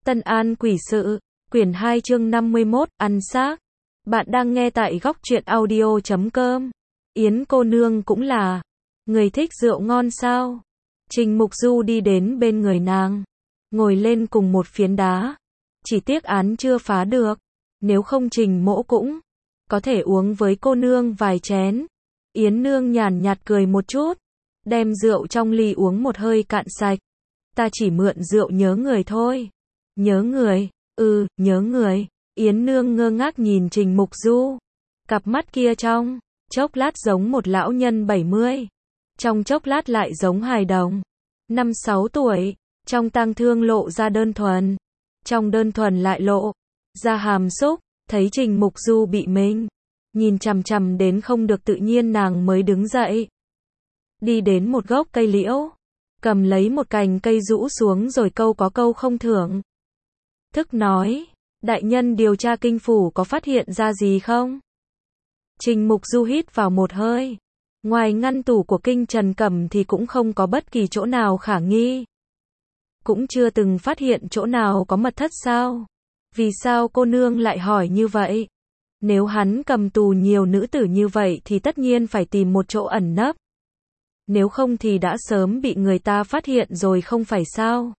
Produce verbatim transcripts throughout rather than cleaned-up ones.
Tân An Quỷ Sự, quyển hai chương năm mươi mốt, ăn xác. Bạn đang nghe tại góc truyện audio chấm com. Yến cô nương cũng là người thích rượu ngon sao? Trình Mục Du đi đến bên người nàng, ngồi lên cùng một phiến đá. Chỉ tiếc án chưa phá được, nếu không Trình Mỗ cũng có thể uống với cô nương vài chén. Yến nương nhàn nhạt cười một chút, đem rượu trong ly uống một hơi cạn sạch. Ta chỉ mượn rượu nhớ người thôi. Nhớ người? Ừ, nhớ người. Yến nương ngơ ngác nhìn Trình Mục Du. Cặp mắt kia trong chốc lát giống một lão nhân bảy mươi, trong chốc lát lại giống hài đồng năm sáu tuổi, trong tang thương lộ ra đơn thuần, trong đơn thuần lại lộ ra hàm xúc. Thấy Trình Mục Du bị mình nhìn chằm chằm đến không được tự nhiên, nàng mới đứng dậy, đi đến một gốc cây liễu, cầm lấy một cành cây rũ xuống rồi câu có câu không thưởng thức nói: đại nhân điều tra kinh phủ có phát hiện ra gì không? Trình Mục Du hít vào một hơi. Ngoài ngăn tủ của Kinh Trần Cẩm thì cũng không có bất kỳ chỗ nào khả nghi. Cũng chưa từng phát hiện chỗ nào có mật thất sao? Vì sao cô nương lại hỏi như vậy? Nếu hắn cầm tù nhiều nữ tử như vậy thì tất nhiên phải tìm một chỗ ẩn nấp. Nếu không thì đã sớm bị người ta phát hiện rồi không phải sao?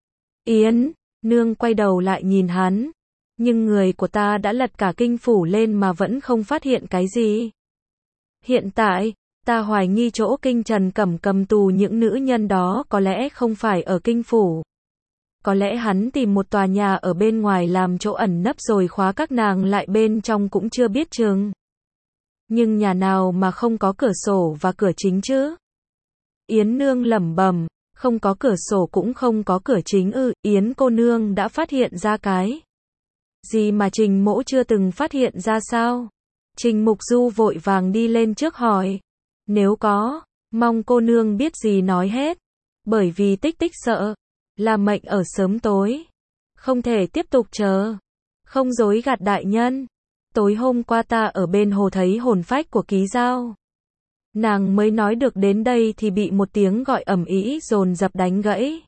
Yến nương quay đầu lại nhìn hắn. Nhưng người của ta đã lật cả kinh phủ lên mà vẫn không phát hiện cái gì. Hiện tại, ta hoài nghi chỗ Kinh Trần Cẩm cầm tù những nữ nhân đó có lẽ không phải ở kinh phủ. Có lẽ hắn tìm một tòa nhà ở bên ngoài làm chỗ ẩn nấp rồi khóa các nàng lại bên trong cũng chưa biết chừng. Nhưng nhà nào mà không có cửa sổ và cửa chính chứ? Yến nương lẩm bẩm, không có cửa sổ cũng không có cửa chính ư? Yến cô nương đã phát hiện ra cái gì mà Trình Mỗ chưa từng phát hiện ra sao? Trình Mục Du vội vàng đi lên trước hỏi. Nếu có, mong cô nương biết gì nói hết. Bởi vì Tích Tích sợ là mệnh ở sớm tối, không thể tiếp tục chờ. Không dối gạt đại nhân, tối hôm qua ta ở bên hồ thấy hồn phách của Ký Giao. Nàng mới nói được đến đây thì bị một tiếng gọi ầm ĩ dồn dập đánh gãy.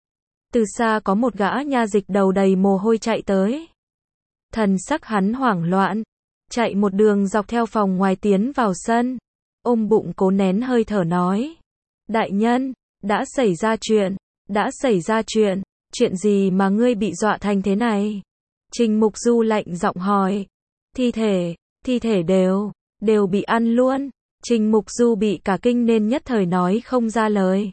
Từ xa có một gã nha dịch đầu đầy mồ hôi chạy tới. Thần sắc hắn hoảng loạn, chạy một đường dọc theo phòng ngoài tiến vào sân, ôm bụng cố nén hơi thở nói: đại nhân, đã xảy ra chuyện, đã xảy ra chuyện, chuyện gì mà ngươi bị dọa thành thế này? Trình Mục Du lạnh giọng hỏi. Thi thể, thi thể đều, đều bị ăn luôn. Trình Mục Du bị cả kinh nên nhất thời nói không ra lời.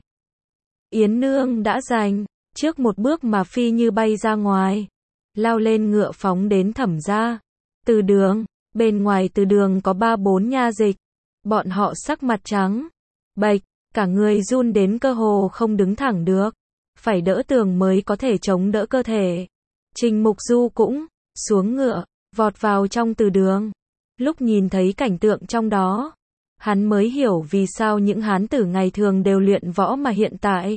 Yến nương đã giành trước một bước mà phi như bay ra ngoài, lao lên ngựa phóng đến Thẩm gia. Từ đường, bên ngoài từ đường có ba bốn nha dịch, bọn họ sắc mặt trắng bệch, cả người run đến cơ hồ không đứng thẳng được, phải đỡ tường mới có thể chống đỡ cơ thể. Trình Mục Du cũng xuống ngựa, vọt vào trong từ đường. Lúc nhìn thấy cảnh tượng trong đó, hắn mới hiểu vì sao những hán tử ngày thường đều luyện võ mà hiện tại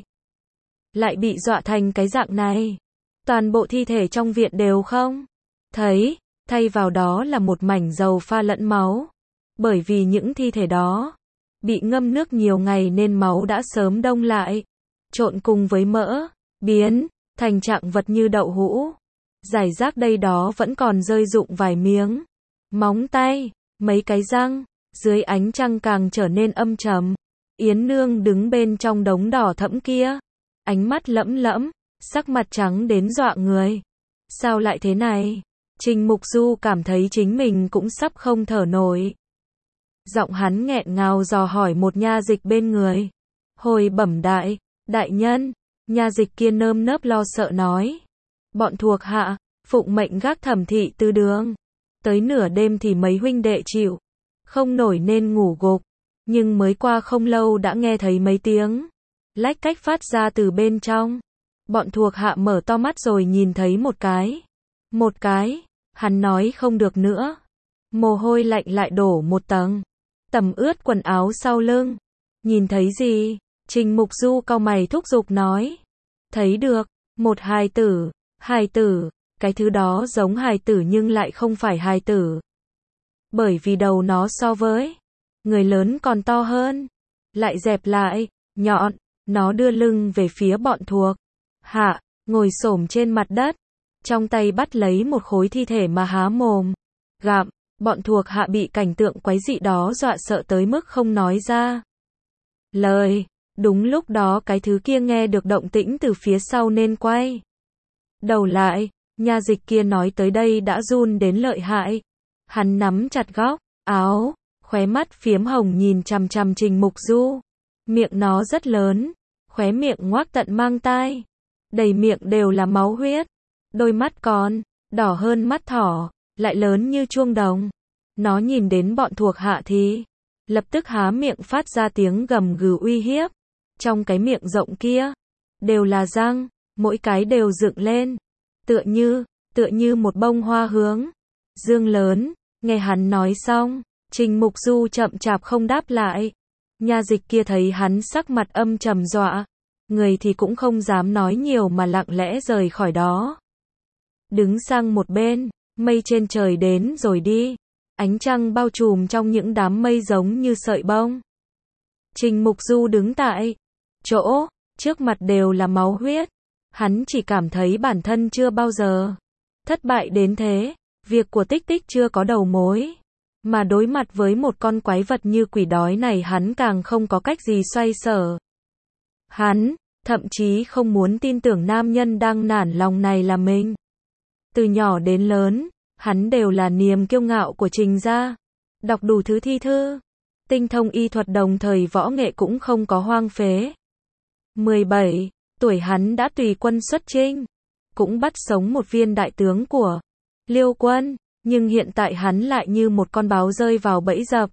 lại bị dọa thành cái dạng này. Toàn bộ thi thể trong viện đều không thấy, thay vào đó là một mảnh dầu pha lẫn máu. Bởi vì những thi thể đó bị ngâm nước nhiều ngày nên máu đã sớm đông lại, trộn cùng với mỡ, biến thành trạng vật như đậu hũ. Rải rác đây đó vẫn còn rơi rụng vài miếng móng tay, mấy cái răng. Dưới ánh trăng càng trở nên âm trầm. Yến nương đứng bên trong đống đỏ thẫm kia, ánh mắt lẫm lẫm, sắc mặt trắng đến dọa người. Sao lại thế này? Trình Mục Du cảm thấy chính mình cũng sắp không thở nổi. Giọng hắn nghẹn ngào dò hỏi một nha dịch bên người. Hồi bẩm đại, đại nhân. Nha dịch kia nơm nớp lo sợ nói. Bọn thuộc hạ, phụng mệnh gác Thẩm thị từ đường. Tới nửa đêm thì mấy huynh đệ chịu không nổi nên ngủ gục. Nhưng mới qua không lâu đã nghe thấy mấy tiếng lách cách phát ra từ bên trong. Bọn thuộc hạ mở to mắt rồi nhìn thấy một cái. Một cái, hắn nói không được nữa. Mồ hôi lạnh lại đổ một tầng, tầm ướt quần áo sau lưng. Nhìn thấy gì? Trình Mục Du cau mày thúc giục nói. Thấy được, một hài tử, hài tử, cái thứ đó giống hài tử nhưng lại không phải hài tử. Bởi vì đầu nó so với người lớn còn to hơn, lại dẹp lại, nhọn. Nó đưa lưng về phía bọn thuộc hạ, ngồi xổm trên mặt đất, trong tay bắt lấy một khối thi thể mà há mồm, gặm. Bọn thuộc hạ bị cảnh tượng quái dị đó dọa sợ tới mức không nói ra lời. Đúng lúc đó cái thứ kia nghe được động tĩnh từ phía sau nên quay đầu lại, nha dịch kia nói tới đây đã run đến lợi hại. Hắn nắm chặt góc áo, khóe mắt phiếm hồng nhìn chằm chằm Trình Mục Du. Miệng nó rất lớn, khóe miệng ngoác tận mang tai, đầy miệng đều là máu huyết. Đôi mắt còn đỏ hơn mắt thỏ, lại lớn như chuông đồng. Nó nhìn đến bọn thuộc hạ thì lập tức há miệng phát ra tiếng gầm gừ uy hiếp. Trong cái miệng rộng kia đều là răng, mỗi cái đều dựng lên, tựa như tựa như một bông hoa hướng dương lớn. Nghe hắn nói xong, Trình Mục Du chậm chạp không đáp lại. Nha dịch kia thấy hắn sắc mặt âm trầm dọa người thì cũng không dám nói nhiều mà lặng lẽ rời khỏi đó, đứng sang một bên. Mây trên trời đến rồi đi, ánh trăng bao trùm trong những đám mây giống như sợi bông. Trình Mục Du đứng tại chỗ, trước mặt đều là máu huyết. Hắn chỉ cảm thấy bản thân chưa bao giờ thất bại đến thế. Việc của Tích Tích chưa có đầu mối, mà đối mặt với một con quái vật như quỷ đói này hắn càng không có cách gì xoay sở. Hắn thậm chí không muốn tin tưởng nam nhân đang nản lòng này là mình. Từ nhỏ đến lớn, hắn đều là niềm kiêu ngạo của Trình gia. Đọc đủ thứ thi thư, tinh thông y thuật đồng thời võ nghệ cũng không có hoang phế. mười bảy tuổi hắn đã tùy quân xuất chinh, cũng bắt sống một viên đại tướng của Liêu quân, nhưng hiện tại hắn lại như một con báo rơi vào bẫy dập.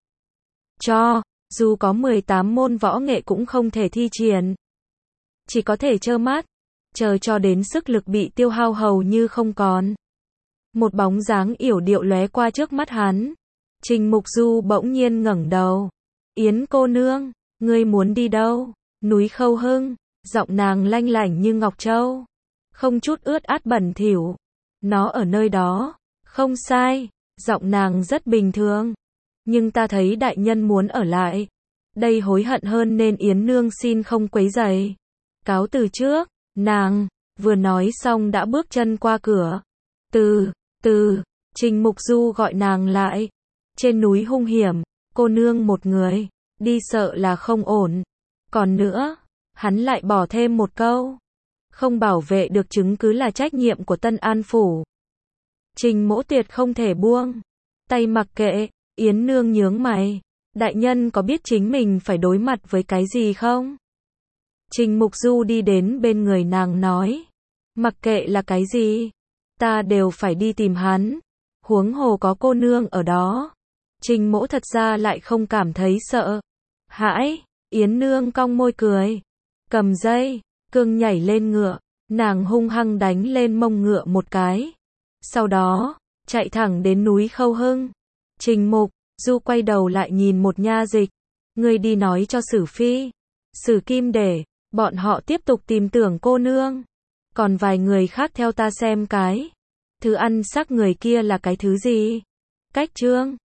Cho dù có mười tám môn võ nghệ cũng không thể thi triển, chỉ có thể trơ mắt chờ cho đến sức lực bị tiêu hao hầu như không còn. Một bóng dáng yểu điệu lóe qua trước mắt hắn. Trình Mục Du bỗng nhiên ngẩng đầu. Yến cô nương, ngươi muốn đi đâu? Núi Khâu Hưng, giọng nàng lanh lảnh như ngọc châu, không chút ướt át bẩn thỉu. Nó ở nơi đó. Không sai, giọng nàng rất bình thường. Nhưng ta thấy đại nhân muốn ở lại đây hối hận hơn nên Yến nương xin không quấy rầy. Cáo từ trước. Nàng vừa nói xong đã bước chân qua cửa. Từ, từ, Trình Mục Du gọi nàng lại. Trên núi hung hiểm, cô nương một người, đi sợ là không ổn. Còn nữa, hắn lại bỏ thêm một câu. Không bảo vệ được chứng cứ là trách nhiệm của Tân An Phủ. Trình Mỗ tuyệt không thể buông tay mặc kệ. Yến nương nhướng mày. Đại nhân có biết chính mình phải đối mặt với cái gì không? Trình Mục Du đi đến bên người nàng nói. Mặc kệ là cái gì, ta đều phải đi tìm hắn. Huống hồ có cô nương ở đó. Trình Mỗ thật ra lại không cảm thấy sợ hãi. Yến nương cong môi cười, cầm dây cương nhảy lên ngựa. Nàng hung hăng đánh lên mông ngựa một cái, sau đó chạy thẳng đến núi Khâu Hưng. Trình Mục Du quay đầu lại nhìn một nha dịch. Ngươi đi nói cho Sử Phi, Sử Kim để bọn họ tiếp tục tìm tưởng cô nương. Còn vài người khác theo ta xem cái thứ ăn xác người kia là cái thứ gì. Cách chương